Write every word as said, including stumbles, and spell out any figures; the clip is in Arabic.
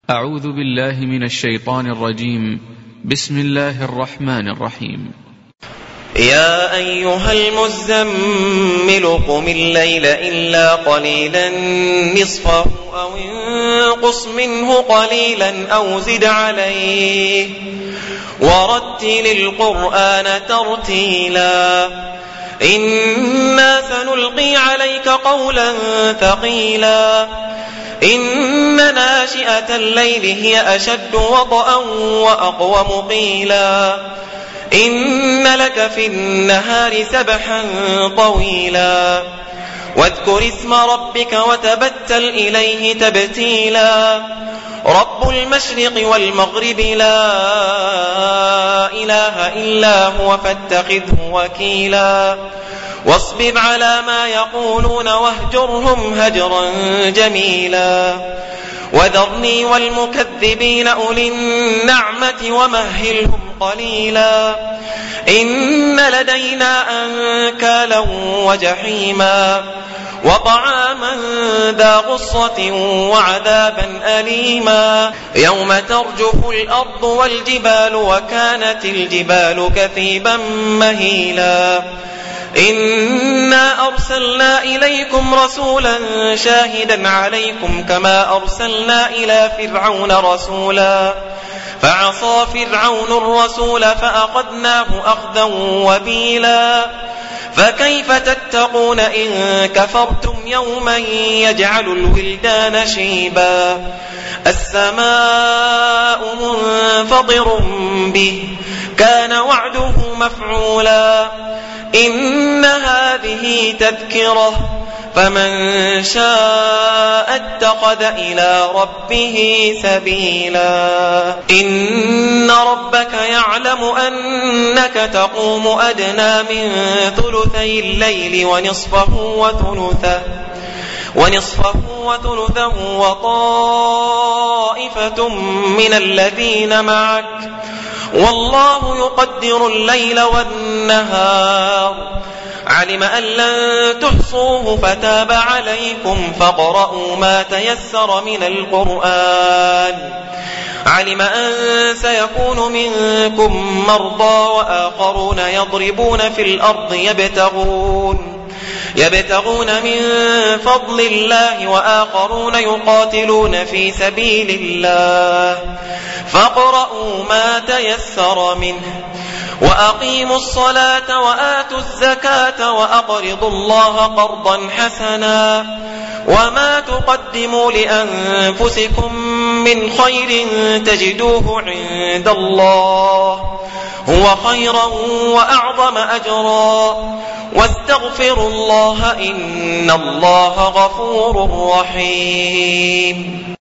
أعوذ بالله من الشيطان الرجيم. بسم الله الرحمن الرحيم. يا أيها المزمل قم الليل إلا قليلا نصفه أو انقص منه قليلا أو زد عليه ورتل القرآن ترتيلا إنا سنلقي عليك قولا ثقيلا إن ناشئة الليل هي أشد وطئا وأقوم قيلا إن لك في النهار سبحا طويلا واذكر اسم ربك وتبتل إليه تبتيلا رب المشرق والمغرب لا إله إلا هو فاتخذه وكيلا واصبر على ما يقولون واهجرهم هجرا جميلا وذرني والمكذبين أولي النعمة ومهلهم قليلا إن لدينا أنكالا وجحيما وطعاما ذا غصة وعذابا أليما يوم ترجف الأرض والجبال وكانت الجبال كثيبا مهيلا إنا أرسلنا إليكم رسولا شاهدا عليكم كما أرسلنا إلى فرعون رسولا فعصى فرعون الرسول فأخذناه أخذا وبيلا فكيف تتقون إن كفرتم يوما يجعل الولدان شيبا السماء منفطر به كان وعده مفعولا إن هذه تذكرة فمن شاء اتخذ إلى ربه سبيلا إن ربك يعلم أنك تقوم أدنى من ثلثي الليل ونصفه وثلثه ونصفه وثلثه وطائفة من الذين معك والله يقدر الليل والنهار علم أن لن تحصوه فتاب عليكم فاقرؤوا ما تيسر من القرآن علم أن سيكون منكم مرضى وآخرون يضربون في الأرض يبتغون يبتغون من فضل الله وآخرون يقاتلون في سبيل الله فاقرؤوا ما تيسر منه وأقيموا الصلاة وآتوا الزكاة وأقرضوا الله قرضا حسنا وما تقدموا لأنفسكم من خير تجدوه عند الله هو خيرا وأعظم أجرا واستغفروا الله إن الله غفور رحيم.